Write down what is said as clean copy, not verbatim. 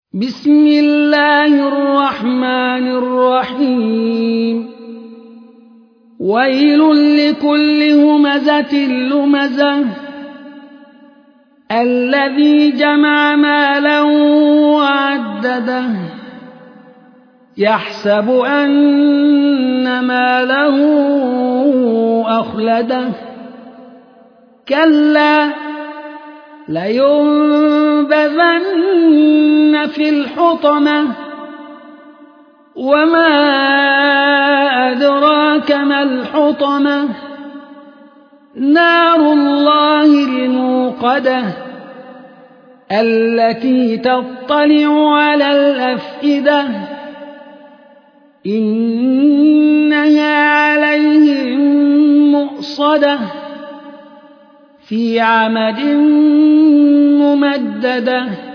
بسم الله الرحمن الرحيم ويل لكل همزة لمزة الذي جمع مالا وعدده يحسب أن ماله أخلده كلا لينبذن في الحطمة وما أدراك ما الحطمة نار الله الموقدة التي تطلع على الأفئدة إنها عليهم مؤصدة في عمد ممددة